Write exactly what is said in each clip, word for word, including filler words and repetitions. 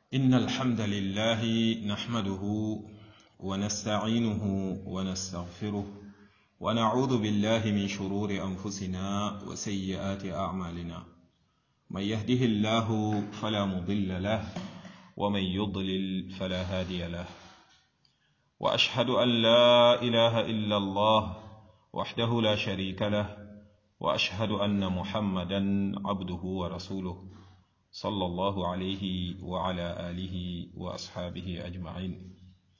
إن الحمد لله نحمده ونستعينه ونستغفره ونعوذ بالله من شرور أنفسنا وسيئات أعمالنا من يهده الله فلا مضل له ومن يضلل فلا هادي له وأشهد أن لا إله إلا الله وحده لا شريك له وأشهد أن محمدا عبده ورسوله صلى الله عليه وعلى آله وأصحابه أجمعين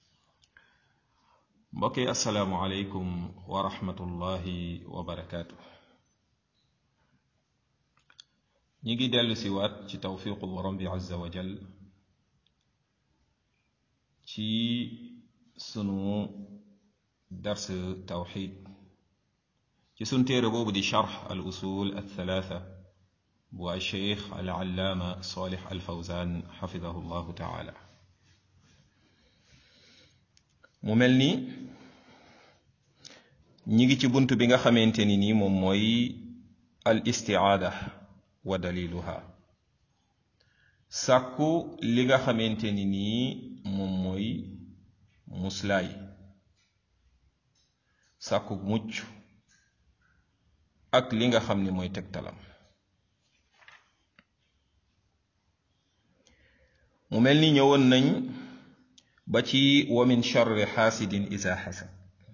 بقي السلام عليكم ورحمة الله وبركاته نيجي دل سوات توفيق الرب عز وجل ci sunu dars tawxid ci sun téere boobu di charx al usul al thalatha bu ay cheikh al allaama salih al fawzan xafidahu llahu taala mu mel ni ñi ngi ci bunt bi nga xamante ni nii moom mooy al istiaada wa daliluha sàkku li nga xamante ni nii moom mooy muslaay sàkku mucc ak li nga xam ni mooy tegtalam mu mel ni ñëwoon nañ ba ci wa min charri xaasidin isa xasad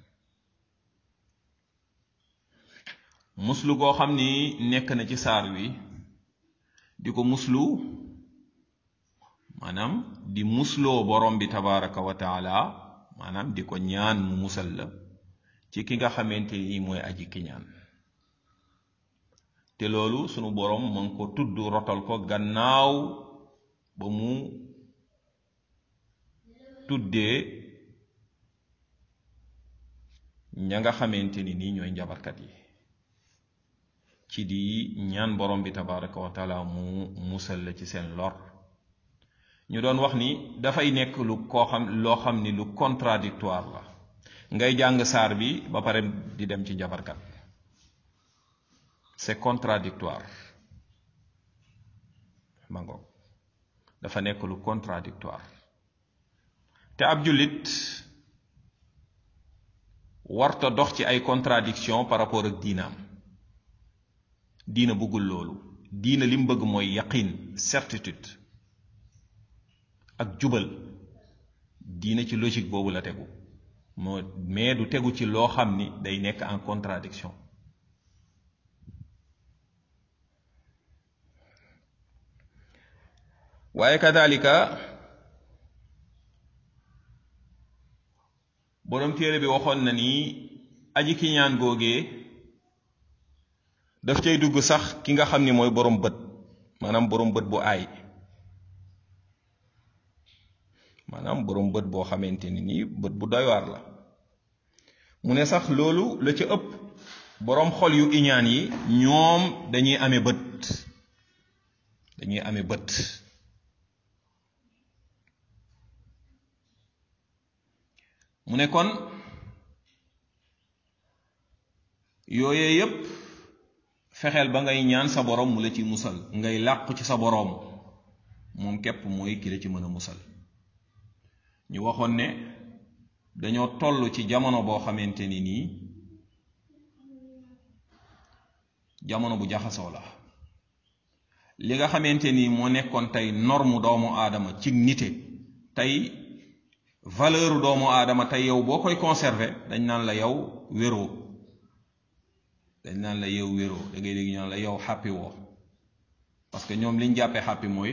muslu goo xam ni nekk na ci saar wi di ko muslu maanaam di musloo borom bi tabaraka wa taala maanaam di ko ñaan mu musal la ci ki nga xamante ni mooy aji kiñaan te loolu sunu borom mu ngi ko tudd rotal ko gannaaw ba mu tuddee ña nga xamante ni nii ñooy njabarkat yi ci di ñaan borom bi tabaraka wa taala mu musal la ci seen lor ñu doon wax ni dafay nekk lu koo xam loo xam ni lu contradictoire la ngay jàng saar bi ba pare di dem ci njabarkat c'est contradictoire ma ngoog dafa nekk lu contradictoire te ab jullit warta dox ci ay contradiction par rapport ak diinaam diina bëggul loolu diina li mu bëgg mooy yaqin certitude ak jubal diina ci logique boobu la tegu moo mais du tegu ci loo xam ni day nekk en contradiction waaye kadalika boroom téere bi waxoon na ni aji ki ñaan googee daf cay dugg sax ki nga xam ni mooy boroom bët maanaam boroom bët bu aay maanaam boroom bët boo xamante ni nii bët bu doy waar la mu ne sax loolu la ca ëpp boroom xol yu iñaan yi ñoom dañuy amee bët dañuy amee bët mu ne kon yooyee yépp fexeel ba ngay ñaan sa boroom mu la ci musal ngay làqu ci sa boroom moom képp mooy ki la ci mën a musal ñu waxoon ne dañoo toll ci jamono boo xamante ni nii jamono bu jaxasoo la li nga xamante ni moo nekkoon tey norme doomu aadama ci nite tey valeur doomu aadama tey yow boo koy conserver dañ naan la yow wéroo dañ naan la yow wéroo da ngay dégg ñu naan la yow happy woo parce que ñoom liñ jàppee happy mooy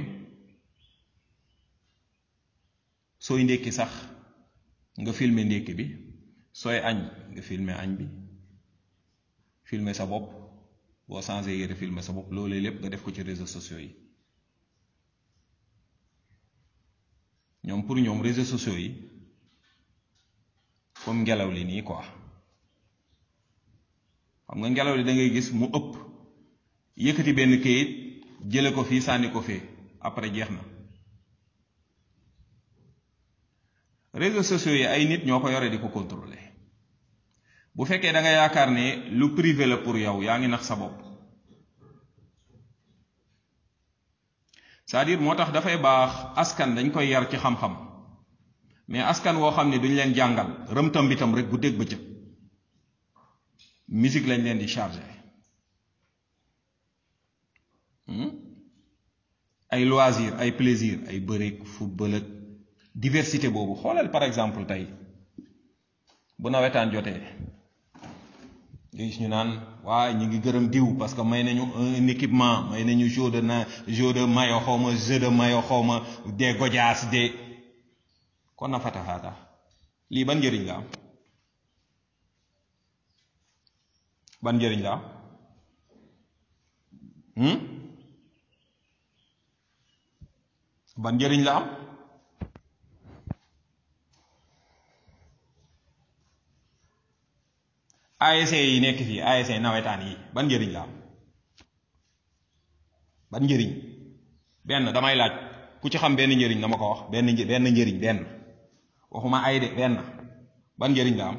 sooy ndékki sax nga filmer ndékki bi sooy añ nga filmer añ bi filmer sa bopp boo changé yére filmer sa bopp loolu lépp nga def ko ci réseaux sociaux yi ñoom pour ñoom réseaux sociaux yi comme ngelaw li nii quoi xam nga ngelaw li da ngay gis mu ëpp yëkkati benn kayit jële ko fii sànni ko fee après jeex na réseaux sociaux yi ay nit ñoo ko yore di ko contrôler bu fekkee da nga yaakaar ne lu privé la pour yow yaa ngi nax sa bopp c'est-à-dire moo tax dafay baax askan dañ koy yar ci xam-xam mais askan woo xam ne duñ leen jàngal rëmtam bitam rek guddeeg bëccëg musique lañ leen di chargé ay loisir ay plaisir ay bëreeg football ak diversité boobu xoolal par exemple tey bu nawetaan jotee nga gis ñu naan waaye ñu ngi gërëm diw parce que may nañu un équipement may nañu jeu de na jeu de maillot xaw ma jeu de maillot xaw ma des gojaas des kon na fatahaata lii ban njëriñ la am ban njëriñ la am ban njëriñ la am A S C yi nekk fii A S C nawetaan yi ban njëriñ la am ban njëriñ benn damay laaj ku ci xam benn njëriñ na ma ko wax benn benn njëriñ benn waxuma ay de benn ban njëriñ la am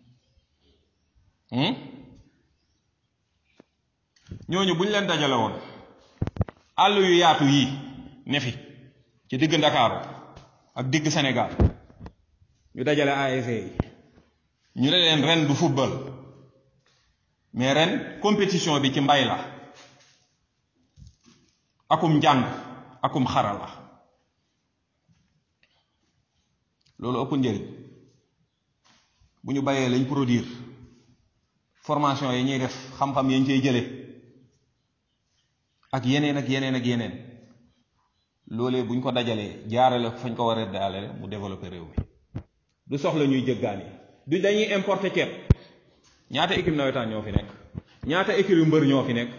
ñooñu buñ leen dajale woon àll yu yaatu yii ne fi ci digg Ndakaaru ak digg Sénégal ñu dajale A S C yi ñu ne leen ren du football mais ren compétition bi ci mbay la akum njàng akum xarala loolu ëpp njëriñ bu ñu bayee lañ produire formation yi ñuy def xam-xam yañ cey jële ak yeneen ak yeneen ak yeneen loolee buñ ko dajalee jaarale ko fañ ko war a daale mu développer réew mi du soxla ñuy jëggaani du dañuy importer ceeb ñaata équipe nawetaan ñoo fi nekk ñaata équipe yu mbër ñoo fi nekk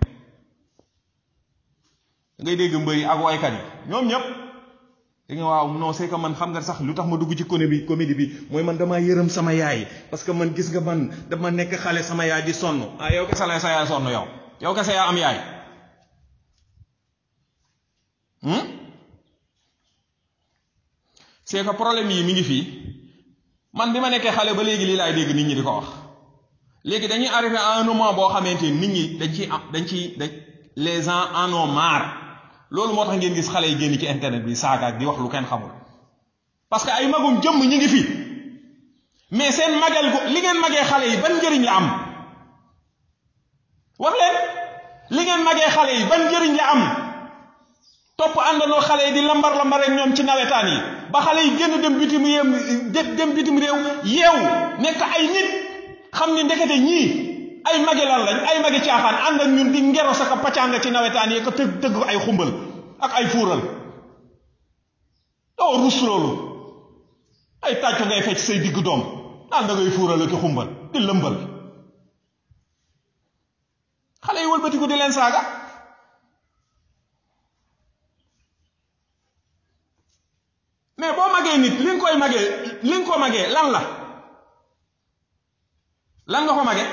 ngay dégg mbër yi ak waykat yi ñoom ñëpp da nga waaw non c'est que man xam nga sax lu tax ma dugg ci comédie bi comédie bi mooy man damaa yërëm sama yaay parce que man gis nga man dama nekk xale sama yaay di sonn ah yow kese la sa yaay sonn yow yow kese yaa am yaay c'est que problème yi mi ngi fii man bi ma nekkee xale ba léegi lii laay dégg nit ñi di ko wax léegi dañuy arrivé à un moment boo xamante nit ñi dañ ciy am dañ ciy dañ les gens en ont marre loolu moo tax ngeen gis xale yi génn ci internet bi saaga ak di wax lu kenn xamul parce que ay magum jëmm ñi ngi fi mais seen magal gu li ngeen magee xale yi ban njëriñ la am wax leen li ngeen magee xale yi ban njëriñ la am topp àndandoo xale yi di lambar lambar ak ñoom ci nawetaan yi ba xale yi génn dem bitim réew dem bitim réew yeewu nekk ay nit xam ni ndekete ñii ay mage lan lañ ay mage caaxaan ànd ak ñun di ngero sa ka paccaanga ci nawetaan yi ko tëgg tëgg ay xumbal ak ay fuural doo rus loolu ay tàccu ngay fecc say digg doom naan da ngay fuural ak xumbal di lëmbal xale yi wëlbatiku di leen saaga mais boo magee nit li nga koy magee li nga ko magee lan la lan nga ko magee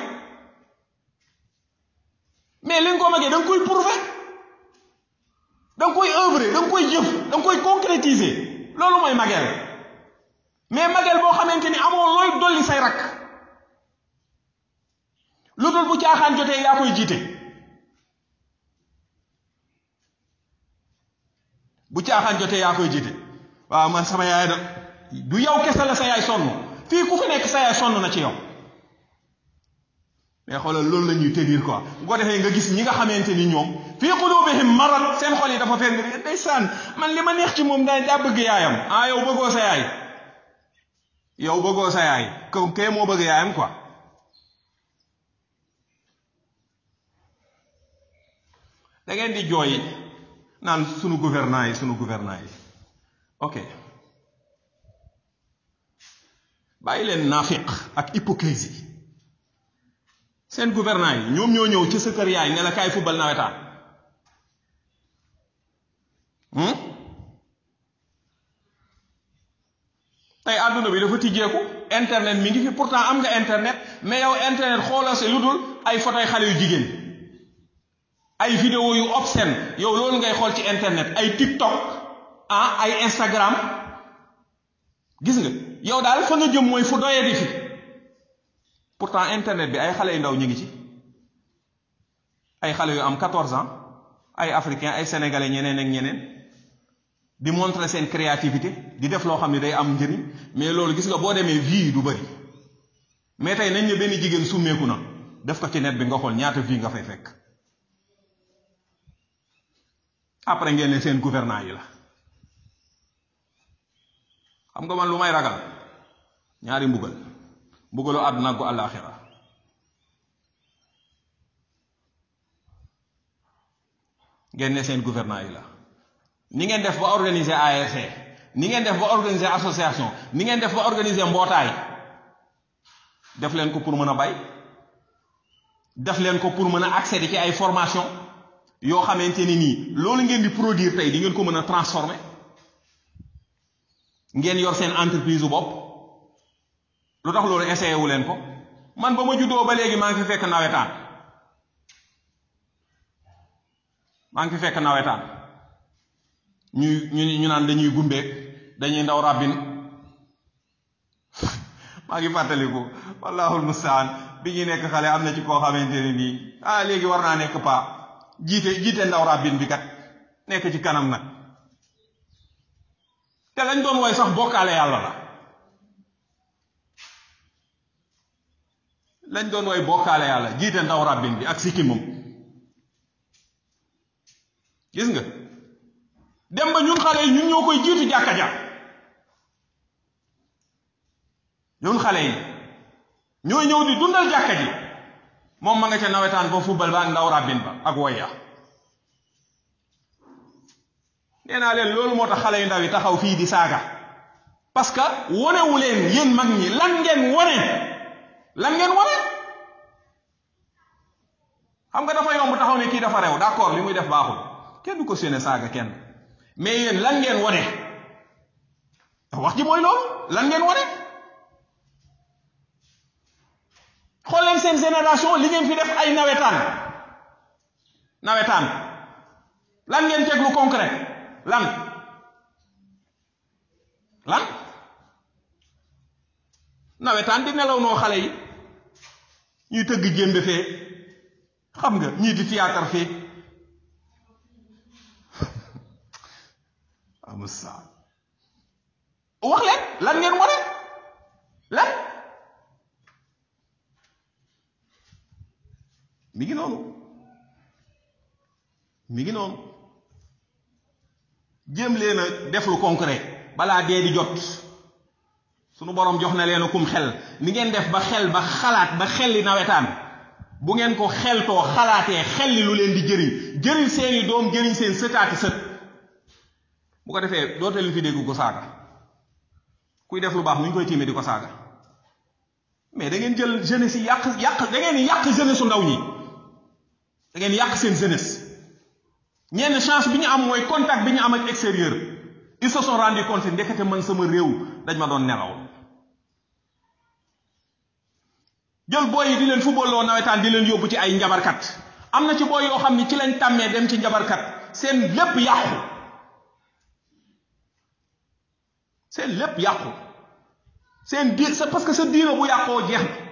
mais li nga ko magee da nga koy prouver da nga koy œuvrer da nga koy jëf da nga koy concrétiser loolu mooy mageel mais mageel boo xamante ni amoo looy dolli say rakk lu dul bu caaxaan jotee yaa koy jiite bu caaxaan jotee yaa koy jiite waaw man sama yaay da du yow kese la sa yaay sonn fii ku fi nekk sa yaay sonn na ci yow mais xoolal loolu la ñuy tenir quoi bu ko defee nga gis ñi nga xamante ni ñoom fii qulubihim marad seen xol yi dafa fenn ndeysaan man li ma neex ci moom daa daa bëgg yaayam ah yow bëggoo sa yaay yow bëggoo sa yaay comme kay moo bëgg yaayam quoi da ngeen di jooy naan sunu gouvernant yi sunu gouvernant yi ok bàyyi leen naafiq ak hypocrisie seen gouvernant yi ñoom ñoo ñëw ci sa kër yaay ne la kaay football nawetaan tey àdduna bi dafa tijjeeku internet mi ngi fi pourtant am nga internet mais yow internet xoolal si lu dul ay photoy xale yu jigéen ay vidéo yu obscène yow loolu ngay xool ci internet ay TikTok ah ay Instagram gis nga yow daal fa nga jëm mooy fu doyee di fi pourtant internet bi ay xale yu ndaw ñu ngi ci ay xale yu am quatorze ans ay africain ay sénégalais ñeneen ak ñeneen di montrer seen créativité di def loo xam ne day am njëriñ mais loolu gis nga boo demee vie yi du bëri mais tey nañ ne benn jigéen summeeku na def ko ci net bi nga xool ñaata vie nga fay fekk après ngeen ne seen gouvernant yi la xam nga man lu may ragal ñaari mbugal mbugalu àdduna ak gu àllaaxira ngeen ne seen gouvernant yi la ni ngeen def ba organiser A R C ni ngeen def ba organiser association ni ngeen def ba organiser mbootaay def leen ko pour mën a bay def leen ko pour mën a accéder ci ay formation yoo xamante ni nii loolu ngeen di produire tey di ngeen ko mën a transformer ngeen yor seen entreprise bu bopp lu tax loolu essayé wu leen ko man ba ma juddoo ba léegi maa ngi fi fekk nawetaan maa ngi fi fekk nawetaan ñuy ñu ñu naan dañuy gumbeek dañuy ndaw rabbin maa ngi fàttaliku wallahul mustaan bi ñuy nekk xale am na ci koo xamante ne nii ah léegi war naa nekk paa jiite jiite ndaw rabbin bi kat nekk ci kanam nag te lañ doon woy sax bokkaale yàlla la lañ doon woy bokkaale yàlla jiite ndaw rabbin bi ak sikkimam gis nga dem ba ñun xale yi ñun ñoo koy jiitu jàkka ja ñun xale yi ñooy ñëw di dundal jàkka ji moom ma nga ca nawetaan ba football ba ak ndaw rabbin ba ak woya nee naa leen loolu moo tax xale yu ndaw yi taxaw fii di saaga parce que wonewu leen yéen mag ñi lan ngeen wone lan ngeen wone xam nga dafa yomb taxaw ne kii dafa rew d'accord li muy def baaxul kenn du ko séene saaga kenn mais yéen lan ngeen wone wax ji mooy loolu lan ngeen wone xool leen seen génération li ngeen fi def ay nawetaan nawetaan lan ngeen teg lu concret lan lan nawetaan di nelaw noo xale yi ñuy tëgg jémbe fee xam nga ñii di théâtre fee amul saa wax leen lan ngeen wane lan mi ngi noonu mi ngi noonu jéem leen a def lu concret balaa dee di jot sunu borom jox na leen kum xel ni ngeen def ba xel ba xalaat ba xelli nawetaan bu ngeen ko xeltoo xalaatee xelli lu leen di jëriñ jëriñ seeni doom jëriñ seen sëtaati sët bu ko defee doote leen fi dégg ko saaga kuy def lu baax nu ñu koy tiimee di ko saaga mais da ngeen jël jeunesse yi yàq yàq da ngeen yàq jeunesse su ndaw ñi da ngeen yàq seen jeunesse ñenn chance bi ñu am mooy contact bi ñu am ak extérieur ils se sont rendu compte ndekete man sama réew dañ ma doon nelaw jël booy yi di leen football loo nawetaan di leen yóbbu ci ay njabarkat am na ci booy yoo xam ni ci lañ tàmmee dem ci njabarkat seen lépp yàqu seen lépp yàqu seen diir c'est parce que sa diina bu yàqoo jeex na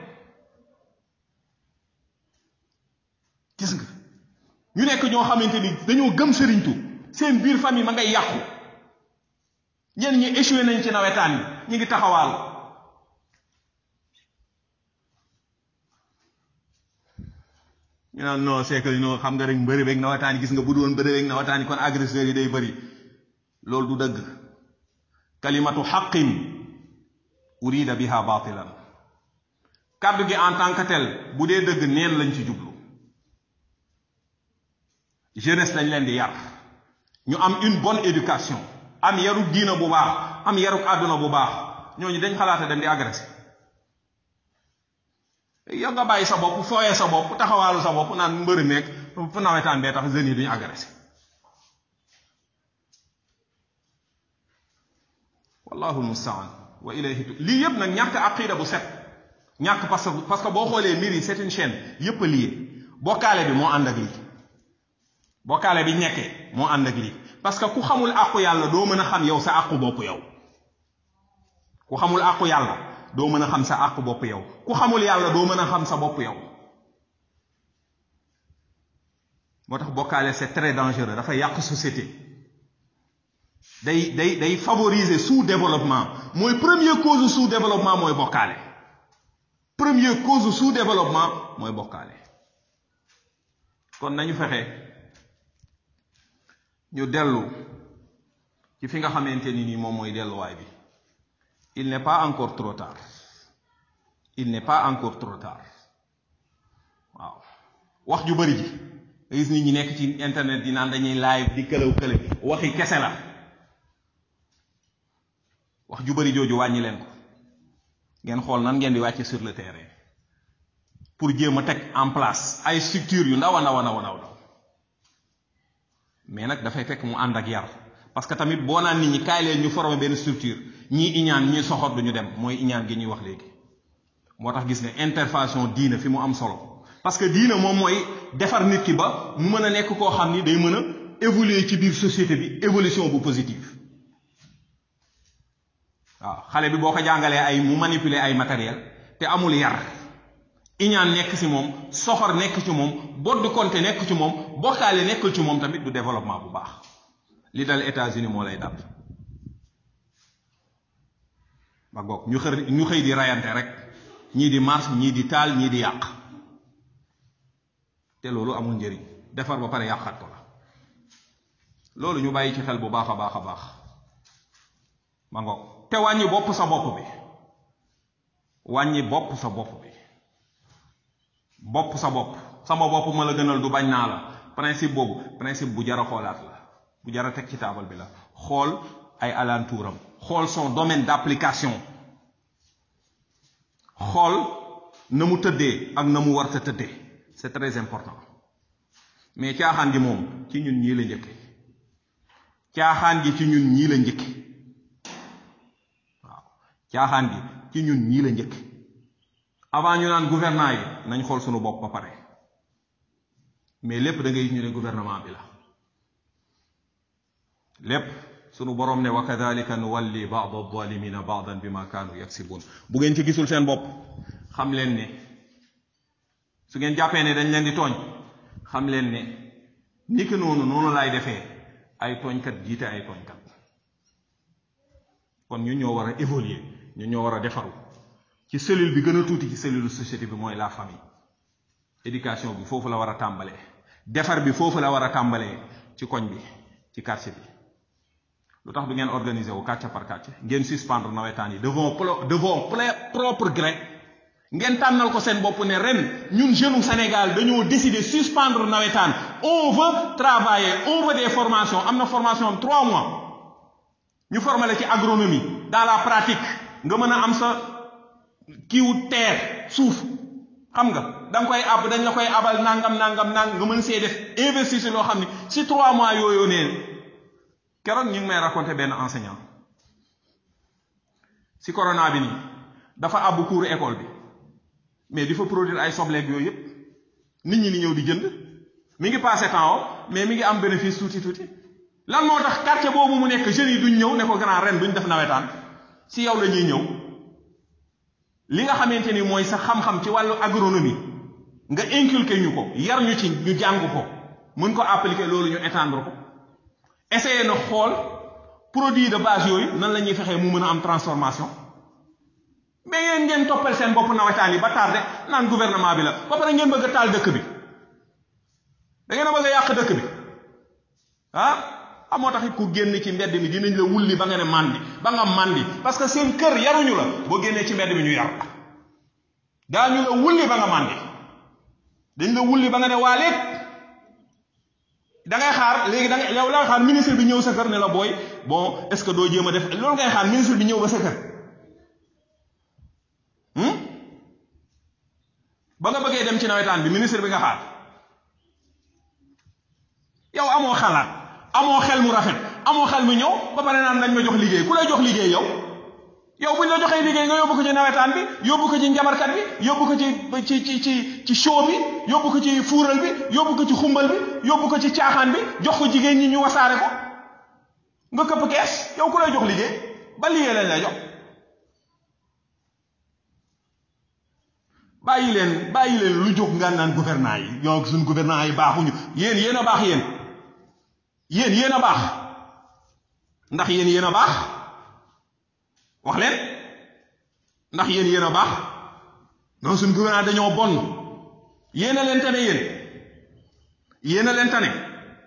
gis nga ñu nekk ñoo xamante ni dañoo gëm sëriñtu seen biir famille ma ngay yàqu ñenn ñi échoué nañ ci nawetaan yi ñu ngi taxawaal ñu naan non c'est que non xam nga rek mbëri beeg nawetaan yi gis nga bu doon bëri beeg nawetaan yi kon agresseurs yi day bëri loolu du dëgg kalimatu xaqin urida biha batilan kàddu gi en tant que tel bu dee dëgg neen lañ ci jublu jeunesse lañ leen di yar ñu am une bonne éducation am yaruk diina bu baax am yaruk àdduna bu baax ñooñu dañ xalaate dem di agressé yow nga bàyyi sa bopp fooyee sa bopp taxawaalu sa bopp naan mbëri meeg fu nawetaan bee tax jeunes yi duñu agressé wallahu almustaan wa ilayhi lii yëpp nag ñàkk aqida bu set ñàkk parce que parce que boo xoolee mbir yi c'est une chaîne yëpp a lié bokkaale bi moo ànd ak lii bokkaale bi nekkee moo ànd ak lii parce que ku xamul àqu yàlla doo mën a xam yow sa àqu bopp yow ku xamul àqu yàlla doo mën a xam sa àqu bopp yow ku xamul yàlla doo mën a xam sa bopp yow moo tax bokkaale c'est très dangereux dafa yàq société day day day favoriser sous-développement mooy première cause sous-développement mooy bokkaale première cause sous-développement mooy bokkaale kon nañu fexe ñu dellu ci fi nga xamante ni nii moom mooy delluwaay bi il n'est pas encore trop tard il n'est pas encore trop tard waaw wax ju bari ji nga gis nit ñi nekk ci internet di naan dañuy live di këlaw kële waxi kese la wax ju bari jooju wàññi leen ko ngeen xool nan ngeen di wàcce sur le terrain pour jéem a teg en place ay structures yu ndaw a ndaw a ndaw ndaw mais nag dafay fekk mu ànd ak yar parce que tamit boo naan nit ñi kaay leen ñu former benn structure ñii iñaan ñii soxor duñu dem mooy iñaan gi ñuy wax léegi moo tax gis nga intervention diina fi mu am solo parce que diina moom mooy defar nit ki ba mu mën a nekk koo xam ni day mën a évoluer ci biir société bi évolution bu positive waaw xale bi boo ko jàngalee ay mu manipuler ay matériel te amul yar iñaan nekk ci moom soxor nekk ci moom boddi konte nekk ci moom bokkaale nekkul ci moom tamit du développement bu baax li dal États-Unis moo lay dal ba goog ñu xër ñu xëy di rayante rek ñii di marche ñii di taal ñii di yàq te loolu amul njëriñ defar ba pare yàqat ko la loolu ñu bàyyi ci xel bu baax a baax a baax ba ngoog te wàññi bopp sa bopp bi wàññi bopp sa bopp bi bopp sa bopp sama bopp ma la gënal du bañ naa la principe boobu principe bu jar a xoolaat la bu jar a teg ci taabal bi la xool ay alentuuram xool son domaine d'application xool na mu tëddee ak na mu war a tëddee c'est très important mais caaxaan gi moom ci ñun ñii la njëkke caaxaan gi ci ñun ñii la njëkke waaw caaxaan gi ci ñun ñii la njëkke avant ñu naan gouvernement yi nañ xool sunu bopp ba pare mais lépp da ngay ñu ne gouvernement bi la lépp sunu borom ne wa kadhalika nuwalli ba'd adh-dhalimina ba'dan bima kanu yaksibun bu ngeen ci gisul seen bopp xam leen ne su ngeen jàppee ne dañ leen di tooñ xam leen ne ni ki noonu noonu laay defee ay tooñkat jiite ay tooñkat kon ñun ñoo war a évoluer ñun ñoo war a defaru ci cellule bi gën a tuuti ci cellule société bi mooy la famille éducation bi foofu la war a tàmbalee defar bi foofu la war a tàmbalee ci koñ bi ci quartier bi lu tax du ngeen organiser wu quartier par quartier ngeen suspendre nawetaan yi de vos de vos propre gré ngeen tànnal ko seen bopp ne ren ñun jeunes Sénégal dañoo décider suspendre nawetaan on veut travailler on veut des formations am na formation trois mois ñu former la ci agronomie dans la pratique nga mën a am sa kiiwu terre suuf xam nga da nga koy ab dañ la koy abal nangam nangam nang nga mën see def investir si loo xam ne si trois mois yooyu neen keroog ñu ngi may raconter benn enseignant si corona bi nii dafa abbu cours école bi mais di fa produire ay sobleeg yooyu yëpp nit ñi ni ñëw di jënd mi ngi passé temps mais mi ngi am bénéfice tuuti tuuti lan moo tax quartier boobu mu nekk jeunes yi duñ ñëw ne ko grand ren duñ def nawetaan si yow la ñuy ñëw li nga xamante ni mooy sa xam-xam ci wàllu agronomie nga inculquer ñu ko yar ñu ci ñu jàng ko mën ko appliquer loolu ñu étendre ko essayer na xool produit de base yooyu nan la ñuy fexee mu mën a am transformation mais yéen ngeen toppal seen bopp nawetaan yi ba tardé naan gouvernement bi la ba pare ngeen bëgg a taal dëkk bi da ngeen a bëgg a yàq dëkk bi ah amoo tax it ku génn ci mbedd mi dinañ la wulli ba nga ne mandi ba nga mandi parce que seen kër yaruñu la boo génnee ci mbedd mi ñu yar daañu la wulli ba nga mandi dañ la wulli ba nga ne waaleet da ngay xaar léegi da ngay yow la xaar ministre bi ñëw sa kër ne la booy bon est-ce que doo jéem a def loolu ngay xaar ministre bi ñëw ba sa kër ba nga bëggee dem ci nawetaan bi ministre bi nga xaar yow amoo xalaat amoo xel mu rafet amoo xel mu ñëw ba pare naan nañ ma jox liggéey ku lay jox liggéey yow yow buñ la joxee liggéey nga yóbbu ko ci nawetaan bi yóbbu ko ci njabarkat bi yóbbu ko ci ci ci ci ci show bi yóbbu ko ci fuural bi yóbbu ko ci xumbal bi yóbbu ko ci caaxaan bi jox ko jigéen ñi ñu wasaare ko nga këpp kees yow ku lay jox liggéey ba liggéey lañ lay jox bàyyi leen bàyyi leen lu jóg nga naan gouvernant yi ñoo suñ gouvernant yi baaxuñu yéen yéen a baax yéen yéen yéen a baax ndax yéen yéen a baax wax leen ndax yéen yéen a baax non suñ gouvernement dañoo bon yéen a leen tane yéen yéen a leen tane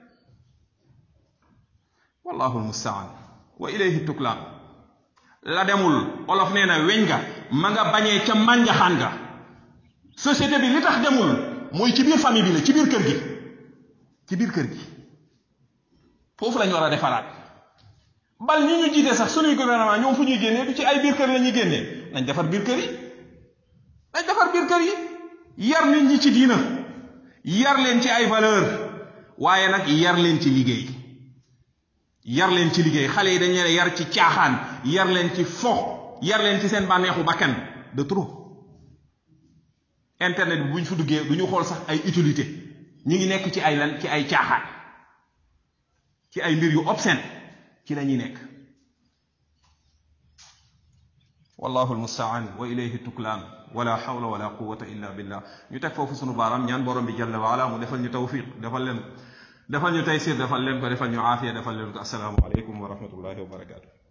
wallahu almustaan wa ilayhi tuklaan la demul olof nee na weñ nga ma nga bañee ca mànjaxaan nga société bi li tax demul mooy ci biir famille bi la ci biir kër gi ci biir kër gi foofu lañu war a defaraat bal ñi ñu jiite sax suñuy gouvernement ñoom fu ñuy génnee du ci ay biir kër la ñuy génnee nañ defar biir kër yi nañ defar biir kër yi yar nit ñi ci diina yar leen ci ay valeur waaye nag yar leen ci liggéey yar leen ci liggéey xale yi dañ leen yar ci caaxaan yar leen ci fo yar leen ci seen bànneexu bakkan de trop internet bi bu ñu fa duggee du ñu xool sax ay utilité ñu ngi nekk ci ay lan ci ay caaxaan ci ay mbir yu obscène ci la ñuy nekk wallahu almustaan wa ilayhi tuklaan wala hawla wala quwwata illa billah ñu teg foofu sunu baaraam ñaan borom bi jalla wa ala mu defal ñu tawfiq defal leen defal ñu taysir defal leen ko defal ñu aafiya defal leen ko assalaamu aleykum wa rahmatullahi wa barakatuh